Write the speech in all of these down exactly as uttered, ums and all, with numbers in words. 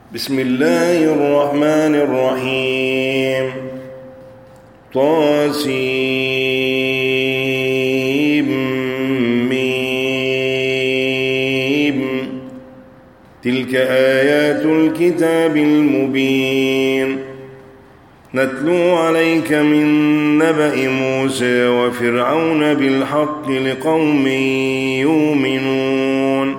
بسم الله الرحمن الرحيم. طاسيم ميم. تلك آيات الكتاب المبين. نتلو عليك من نبأ موسى وفرعون بالحق لقوم يؤمنون.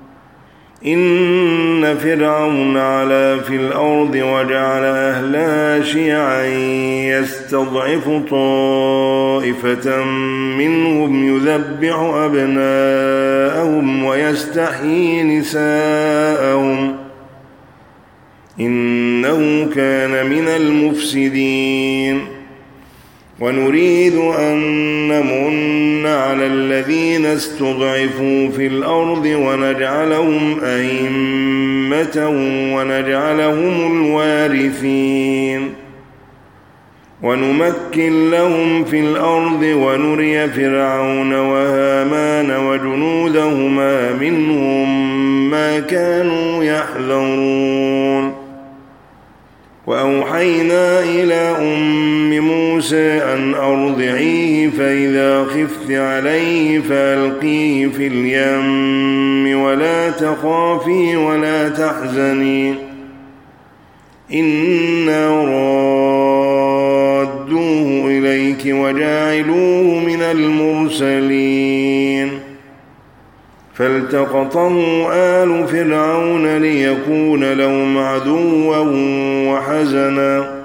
إن فرعون علا في الأرض وجعل أهلها شيعا يستضعف طائفة منهم يذبح أبناءهم ويستحيي نساءهم إنه كان من المفسدين. ونريد أن نمن على الذين استضعفوا في الأرض ونجعلهم أئمة ونجعلهم الوارثين ونمكن لهم في الأرض ونري فرعون وهامان وجنودهما منهم ما كانوا يحذرون. وأوحينا إلى أم موسى أن أرضعيه فإذا خفت عليه فألقيه في اليم ولا تخافي ولا تحزني إنا رادوه إليك وجاعلوه من المرسلين. فالتقطه آل فرعون ليكون لهم عدوا وحزنا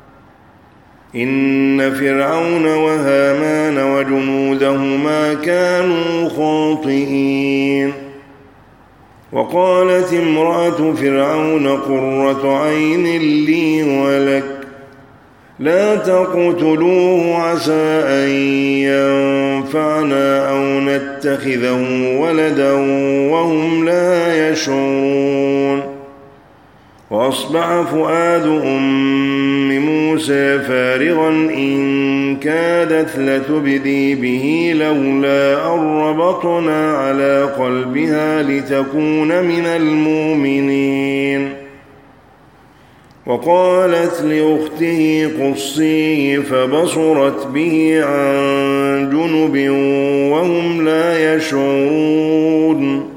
إن فرعون وهامان وجنودهما كانوا خاطئين. وقالت امرأة فرعون قرة عين لي ولك لا تقتلوه عسى أن ينفعنا أو نتخذه ولدا وهم لا يشعرون. وأصبح فؤاد أم موسى فارغا إن كادت لتبدي به لولا أن ربطنا على قلبها لتكون من المؤمنين. وقالت لأخته قصيه فبصرت به عن جنب وهم لا يشعرون.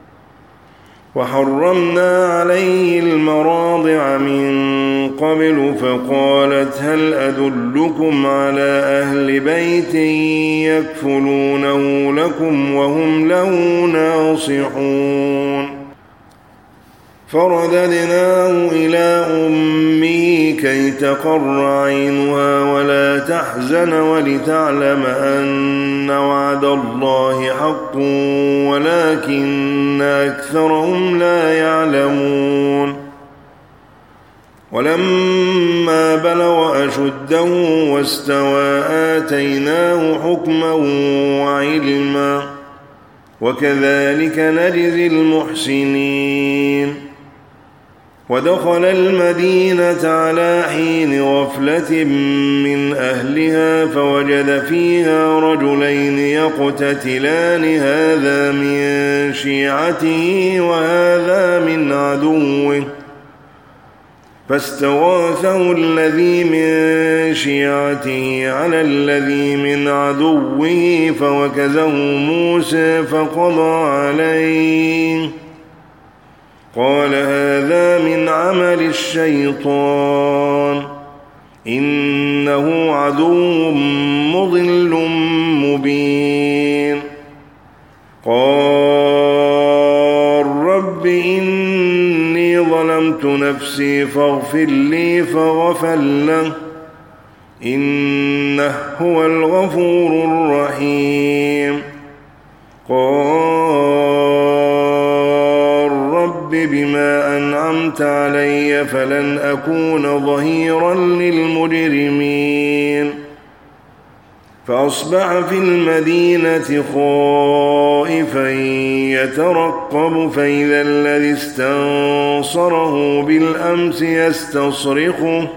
وحرمنا عليه المراضع من قبل فقالت هل أدلكم على أهل بيت يكفلونه لكم وهم له ناصحون. فرددناه إلى أمه كي تقر عينها ولا تحزن ولتعلم أن وعد الله حق ولكن أكثرهم لا يعلمون. ولما بلغ أشده واستوى آتيناه حكما وعلما وكذلك نجزي المحسنين. ودخل المدينة على حين غفلة من أهلها فوجد فيها رجلين يقتتلان هذا من شيعته وهذا من عدوه فاستغاثه الذي من شيعته على الذي من عدوه فوكزه موسى فقضى عليه قال هذا من عمل الشيطان إنه عدو مضل مبين. قال رب إني ظلمت نفسي فاغفر لي فغفر له إنه هو الغفور الرحيم. قال رب بما أنعمت علي فلن أكون ظهيرا للمجرمين. فأصبح في المدينة خائفا يترقب فإذا الذي استنصره بالأمس يستصرخه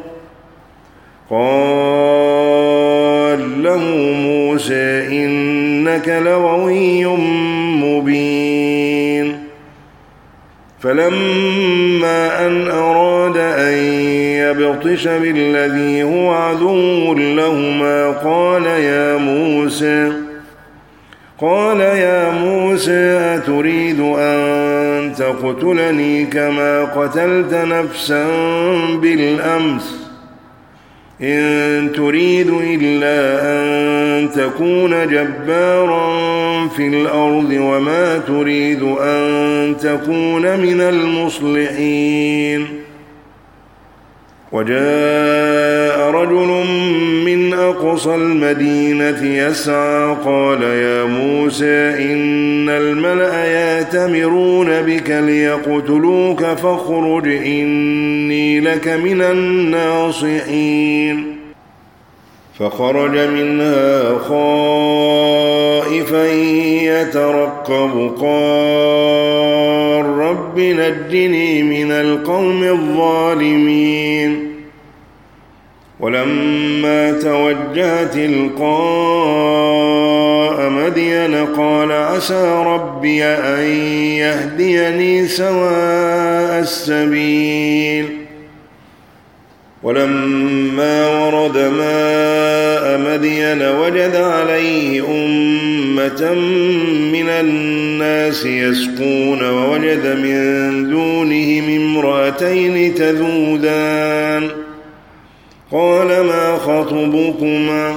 قال له موسى إنك لغوي مبين. فلما أن أراد أن يبطش بالذي هو عدو لهما قال يا موسى قال يا موسى أتريد أن تقتلني كما قتلت نفسا بالأمس إن تريد إلا أن تكون جبارا في الأرض وما تريد أن تكون من المصلحين. وجاء رجل من أقصى المدينة يسعى قال يا موسى إن الملأ يأتمرون بك ليقتلوك فاخرج إني لك من الناصحين. فخرج منها خائفا يترقب قال رب نجني من القوم الظالمين. ولما توجه تلقاء مدين قال عسى ربي أن يهديني سواء السبيل. ولما ورد ماء مدين وجد عليه أمة من الناس يسقون ووجد من دونهم امرأتين تذودان قال ما خطبكما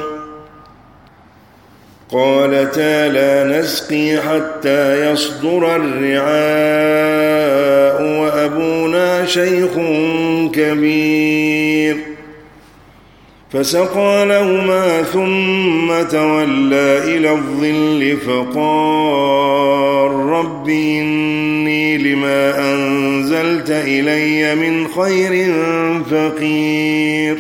قالتا لا نسقي حتى يصدر الرعاء وأبونا شيخ كبير. فسقى لهما ثم تولى إلى الظل فقال رب إني لما أنزلت إلي من خير فقير.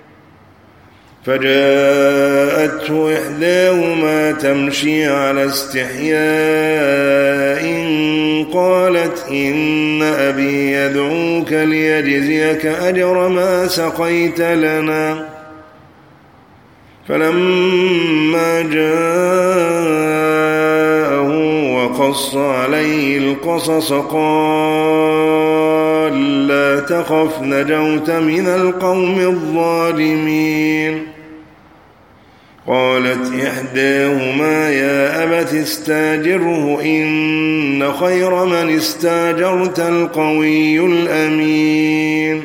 فجاءته إحداهما تمشي على استحياء قالت إن أبي يدعوك ليجزيك أجر ما سقيت لنا. فلما جاءه وقص عليه القصص قال لا تخف نجوت من القوم الظالمين. قالت إحداهما يا أبت استاجره إن خير من استاجرت القوي الأمين.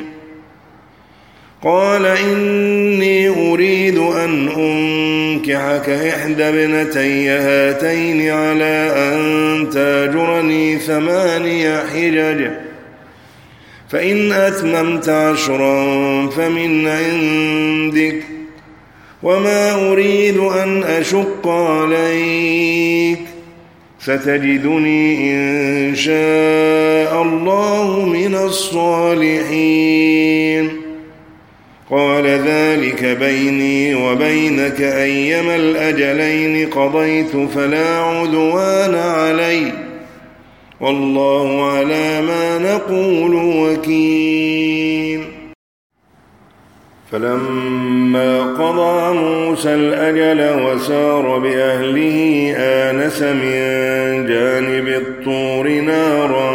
قال إني أريد أن أنكحك إحدى ابنتي هاتين على أن تاجرني ثماني حجج فإن أتممت عشرا فمن عندك وما أريد أن أشق عليك ستجدني إن شاء الله من الصالحين. قال ذلك بيني وبينك أيما الأجلين قضيت فلا عدوان علي والله على ما نقول وكيل. فلما قضى موسى الأجل وسار بأهله آنس من جانب الطور نارا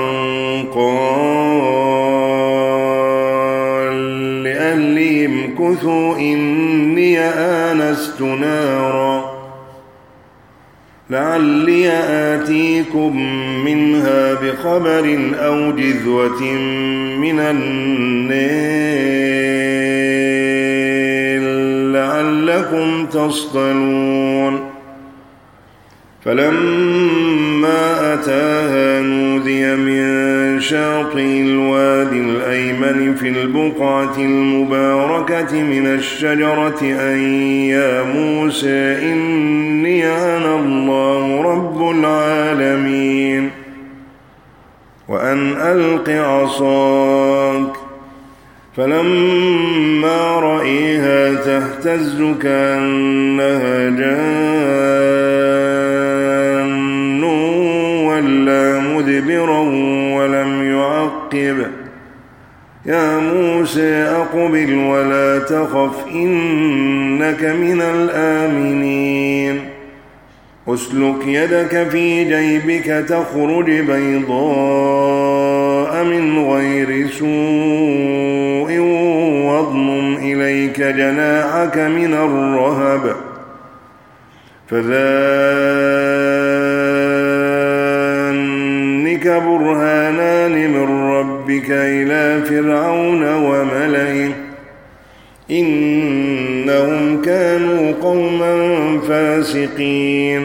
قال لأهلهم امكثوا إني آنست نارا لعلي آتيكم منها بخبر أو جذوة من النيل لعلكم تصطلون. فلما أتاها نودي من شاطئ الوادي الأيمن في البقعة المباركة من الشجرة أن يا موسى إني أنا الله رب العالمين وأن ألق عصاك. فلما رأيها تهتز كأنها جان ولا مدبرا ولم يعقب يا موسى أقبل ولا تخف إنك من الآمنين. أسلك يدك في جيبك تخرج بيضاء البرأ من غير سوء واضمم إليك جناحك من الرهب فذلك برهانان من ربك إلى فرعون وملئه إنهم كانوا قوما فاسقين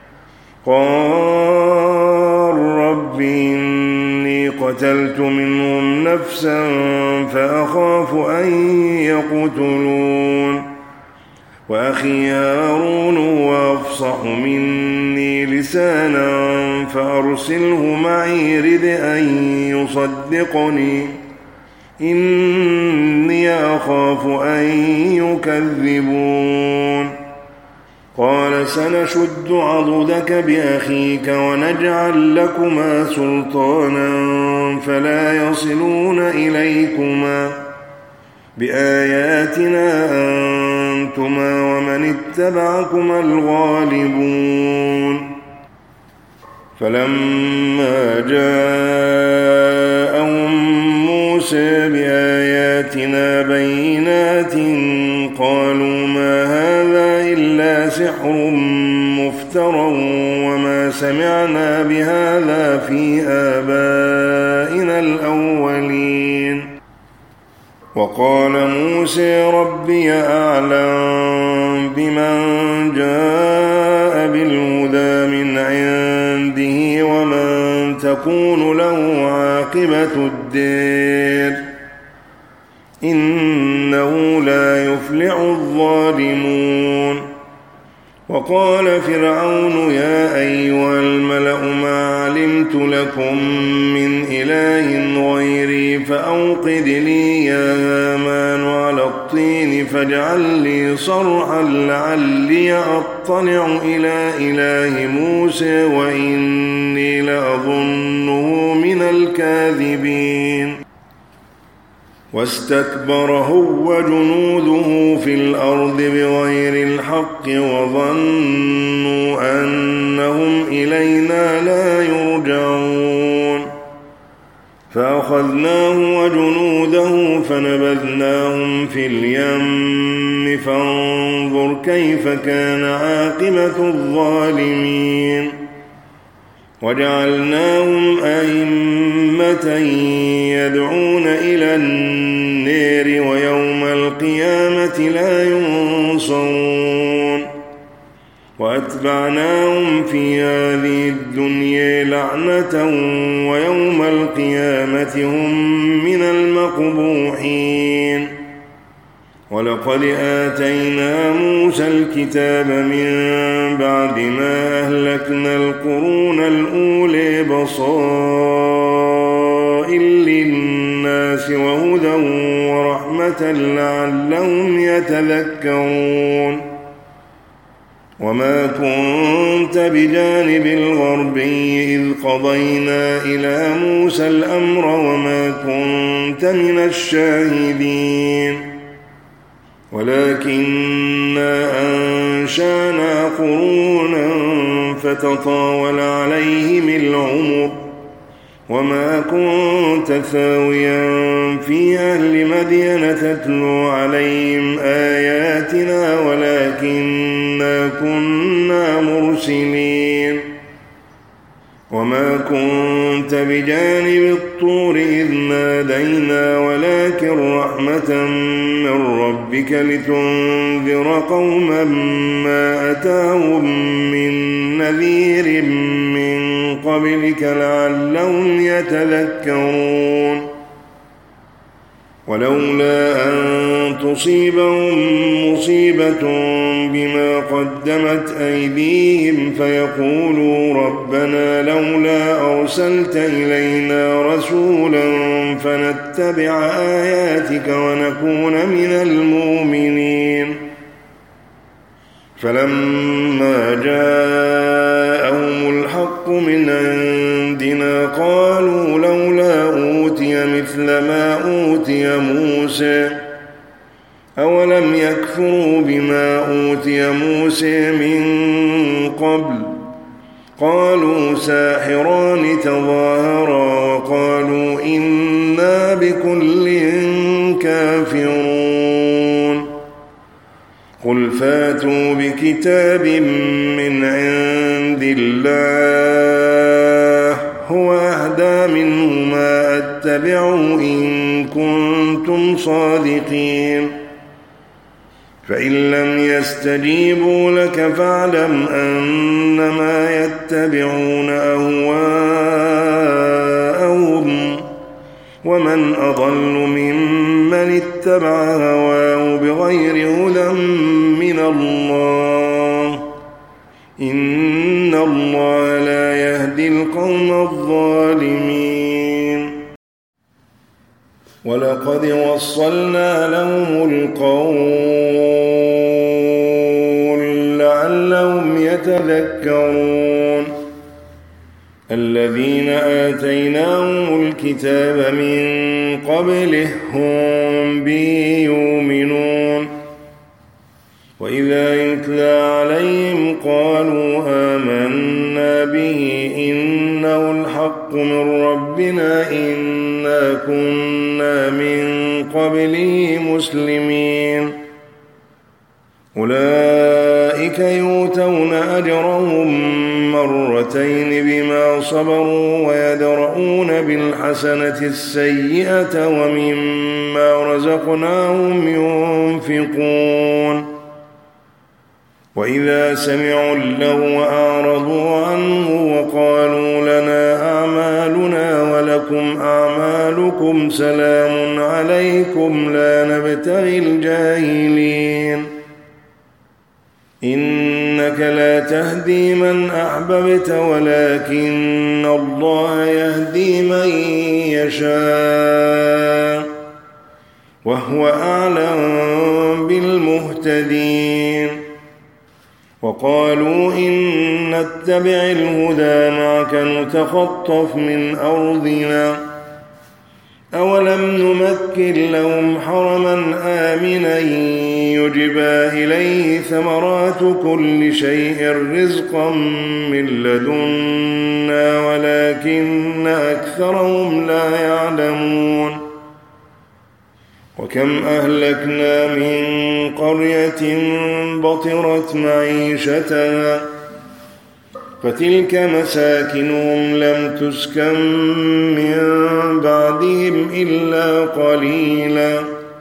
قال رب إني قتلت منهم نفسا فأخاف أن يقتلون وأخي هارون هو أفصح مني لسانا فأرسله معي رد أن يصدقني إني أخاف أن يكذبون قال سنشد عضدك بأخيك ونجعل لكما سلطانا فلا يصلون إليكما بآياتنا أنتما ومن اتبعكما الغالبون فلما جاءهم موسى بآياتنا بينات قالوا ما هذا إلا سحر مفترى وما سمعنا بهذا في آبائنا الأولين وقال موسى ربي أعلم بمن جاء بالهدى من عنده ومن تكون له عاقبة الدار إنه لا يفلح الظالمون وقال فرعون يا أيها الملأ ما علمت لكم من إله غيري فأوقد لي يا هامان على الطين فاجعل لي صرحا لعلي أطلع إلى إله موسى وإني لأظنه من الكاذبين واستكبر هو وجنوده في الأرض بغير الحق وظنوا أنهم إلينا لا يرجعون فأخذناه وجنوده فنبذناهم في اليم فانظر كيف كان عاقبة الظالمين وجعلناهم أئمة يدعون إلى النار ويوم القيامة لا ينصرون وأتبعناهم في هذه الدنيا لعنة ويوم القيامة هم من المقبوحين ولقد آتينا موسى الكتاب من بعد ما أهلكنا القرون الأولى بصائر للناس وهدى ورحمة لعلهم يتذكرون وما كنت بجانب الغربي إذ قضينا إلى موسى الأمر وما كنت من الشاهدين ولكننا أنشأنا قرونا فتطاول عليهم العمر وما كنت ثاويا في أهل مدين تتلو عليهم آياتنا ولكننا كنا مرسلين وما كنت بجانب الطور إذ نادينا ولكن رحمة من ربك لتنذر قوما ما أتاهم من نذير من قبلك لعلهم يتذكرون ولولا أن تصيبهم مصيبة بما قدمت أيديهم فيقولوا ربنا لولا أرسلت إلينا رسولا فنتبع آياتك ونكون من المؤمنين فلما جاءهم الحق من عندنا قالوا لولا أوتي مثل ما أوتي موسى أولم يكفروا بما أوتي موسى من قبل قالوا ساحران تظاهرا وقالوا إنا بكل كافرون قل فاتوا بكتاب من عند الله هو أهدى منهما أتبعوا إن كنتم صادقين فإن لم يستجيبوا لك فاعلم أنما يتبعون أهواءهم ومن أضل ممن اتبع هواه بغير هدى من الله إن الله لا يهدي القوم الظالمين ولقد وصلنا لهم القول لعلهم يتذكرون الذين آتيناهم الكتاب من قبله هم به يؤمنون وإذا يتلى عليهم قالوا آمنا به إنه الحق من ربنا إنا كنا من قبله مسلمين أولئك يؤتون أجرهم مرتين بما صبروا ويدرؤون بالحسنة السيئة ومما رزقناهم ينفقون وإذا سمعوا اللغو أعرضوا عنه وقالوا لنا أعمالنا ولكم أعمالكم سلام عليكم لا نبتغي الجاهلين إنك لا تهدي من أحببت ولكن الله يهدي من يشاء وهو أعلم بالمهتدين وقالوا إن نتبع الهدى معك نتخطف من أرضنا أولم نمكن لهم حرما آمنا يجبى إليه ثمرات كل شيء رزقا من لدنا ولكن أكثرهم لا يعلمون وكم أهلكنا من قرية بطرت معيشتها فتلك مساكنهم لم تسكن من بعدهم إلا قليلا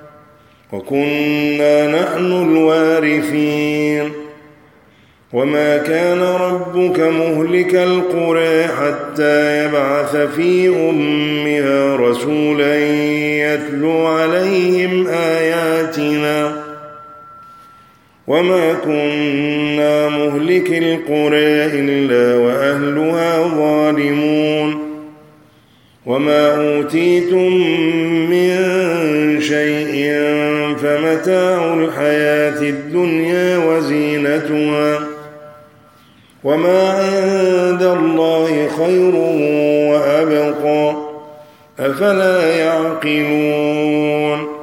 وكنا نحن الوارثين وما كان ربك مهلك القرى حتى يبعث في أمها رسولا يتلو عليهم آياتنا وما كنا مهلك القرى إلا وأهلها ظالمون وما أوتيتم من شيء فمتاع الحياة الدنيا وزينتها وما عند الله خير وأبقى أفلا يعقلون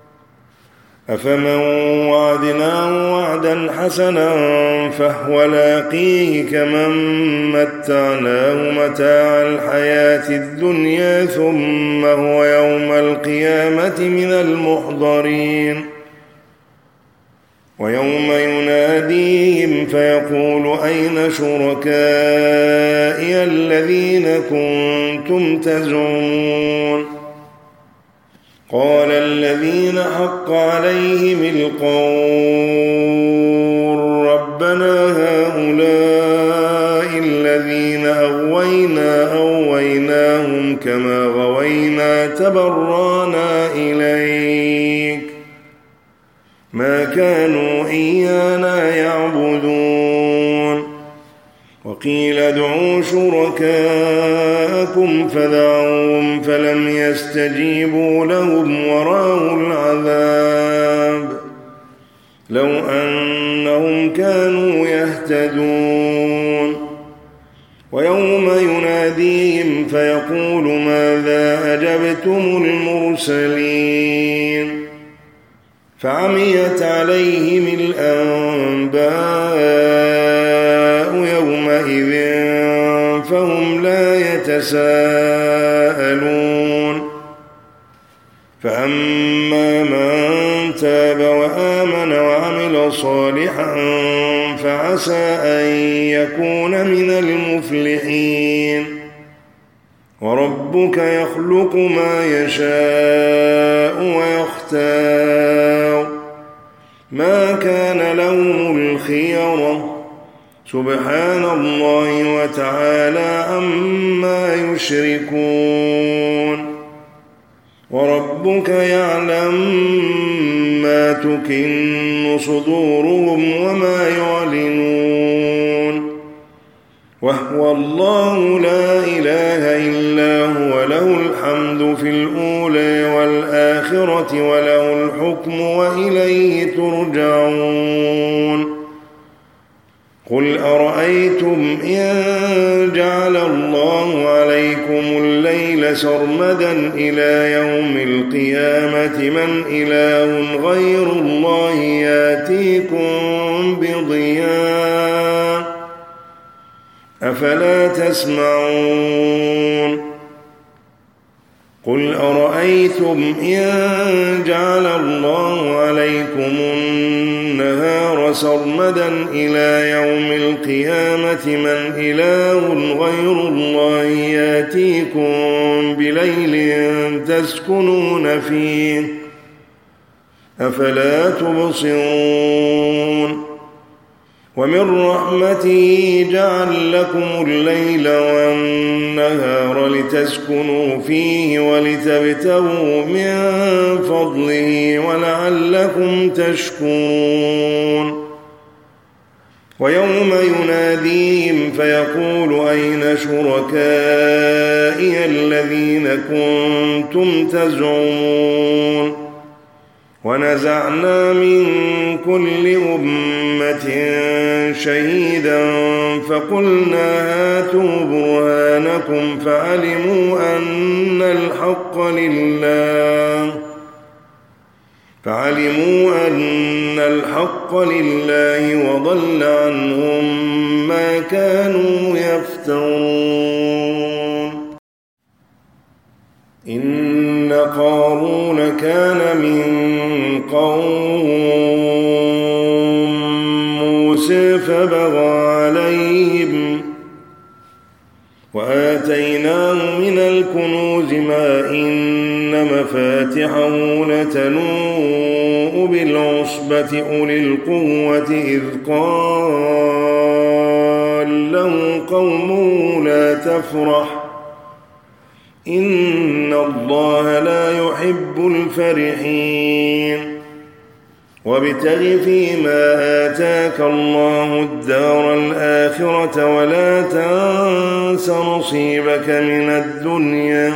أفمن وعدناه وعدا حسنا فهو لاقيه كمن متعناه متاع الحياة الدنيا ثم هو يوم القيامة من المحضرين ويوم يناديهم فيقول أين شركائي الذين كنتم تزعمون قال الذين حق عليهم القول ربنا هؤلاء الذين أغوينا أغويناهم كما غوينا تبرانا إليك ما كانوا إيانا يعبدون وقيل ادعوا شركاءكم فدعوهم فلم يستجيبوا لهم ورأوا العذاب لو أنهم كانوا يهتدون ويوم يناديهم فيقول ماذا أجبتم المرسلين فعميت عليهم الأنباء يومئذ فهم لا يتساءلون فأما من تاب وآمن وعمل صالحا فعسى أن يكون من المفلحين وربك يخلق ما يشاء ويختار ما كان لهم الخيرة سبحان الله وتعالى عما يشركون وربك يعلم ما تكن صدورهم وما يعلنون وهو الله لا إله إلا هو له الحمد في الأولى والآخرة وله الحكم وإليه ترجعون قل أرأيتم إن جعل الله عليكم الليل سرمدا إلى يوم القيامة من إله غير الله ياتيكم بضياء أفلا تسمعون قل أرأيتم إن جعل الله عليكم النهار سرمدا إلى يوم القيامة من إله غير الله ياتيكم بليل تسكنون فيه أفلا تبصرون ومن رحمته جعل لكم الليل والنهار لتسكنوا فيه ولتبتغوا من فضله ولعلكم تشكرون ويوم يناديهم فيقول أين شركائي الذين كنتم تزعمون ونزعنا من كل أمة شهيدا فقلنا هاتوا برهانكم فعلموا أن الحق لله فعلموا أن الحق لله وضل عنهم ما كانوا يفترون إن قارون كان من قوم موسى فبغى عليهم وآتيناه من الكنوز ما إن مفاتحه لتنوء بالعصبة أولي القوة إذ قال له قومه لا تفرح إن الله لا يحب الفرحين وابتغ فيما آتاك الله الدار الآخرة ولا تنس نصيبك من الدنيا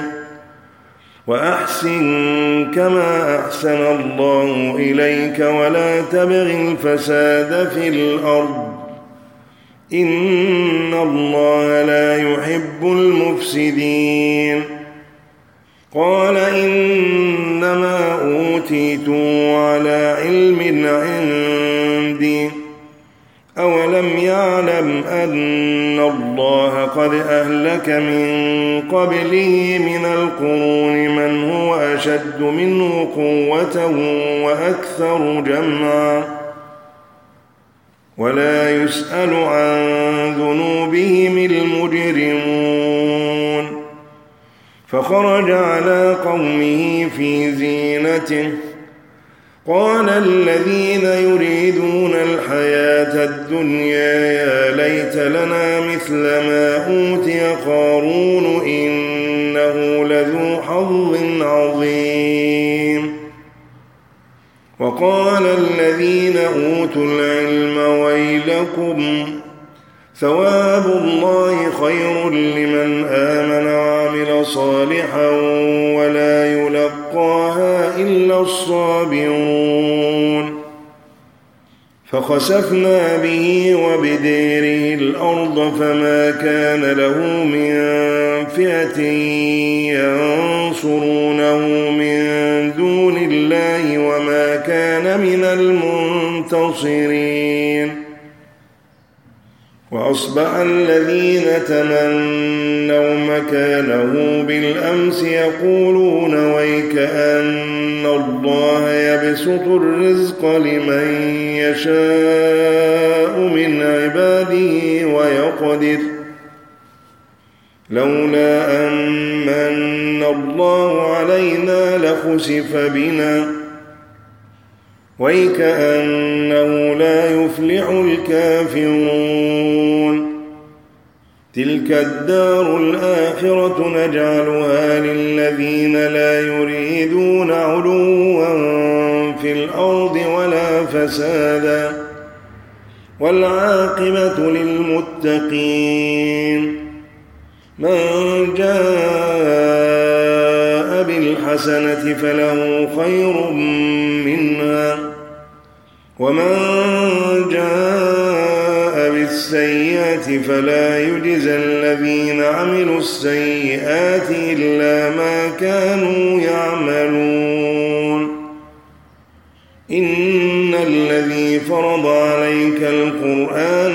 وأحسن كما أحسن الله إليك ولا تبغ الفساد في الأرض إن الله لا يحب المفسدين قال إنما أوتيته على علم عندي أولم يعلم أن الله قد أهلك من قبله من القرون من هو أشد منه قوة وأكثر جمعا ولا يسأل عن ذنوبهم المجرمون فخرج على قومه في زينته قال الذين يريدون الحياة الدنيا يا ليت لنا مثل ما أوتي قارون إنه لذو حظ عظيم وقال الذين أوتوا العلم ويلكم ثواب الله خير لمن آمن وعمل صالحا ولا يلقاها إلا الصابرون فخسفنا به وبديره الأرض فما كان له من فئة ينصرونه من دون الله وما كان من المنتصرين وأصبح الذين تمنوا مكانه بالأمس يقولون ويك أن الله يبسط الرزق لمن يشاء من عباده ويقدر لولا أمن الله علينا لخسف بنا ويكأنه لا يفلح الكافرون تلك الدار الآخرة نجعلها للذين لا يريدون علوا في الأرض ولا فسادا والعاقبة للمتقين من جاء بالحسنة فله خير منها ومن جاء بالسيئة فلا يجزى الذين عملوا السيئات إلا ما كانوا يعملون إن الذي فرض عليك القرآن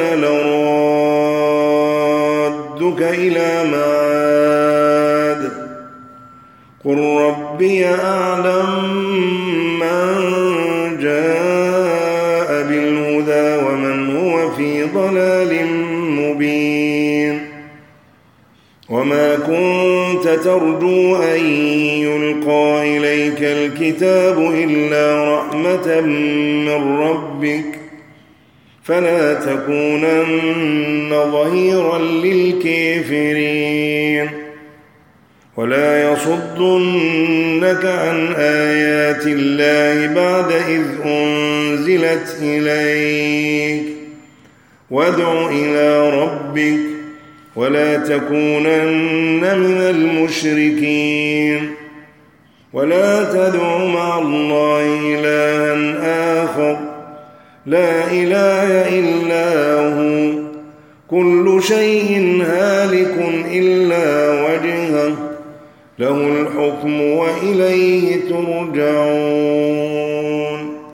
لرادك إلى معاد قل ربي أعلم من جاء بالهدى ومن هو في ضلال مبين وما كنت ترجو أن يلقى إليك الكتاب إلا رحمة من ربك فلا تكونن ظهيرا للكافرين ولا يصدنك عن آيات الله بعد إذ أنزلت إليك وادع إلى ربك ولا تكونن من المشركين ولا تدع مع الله إلها آخر لا إله إلا هو كل شيء هالك إلا وجهه له الحكم وإليه ترجعون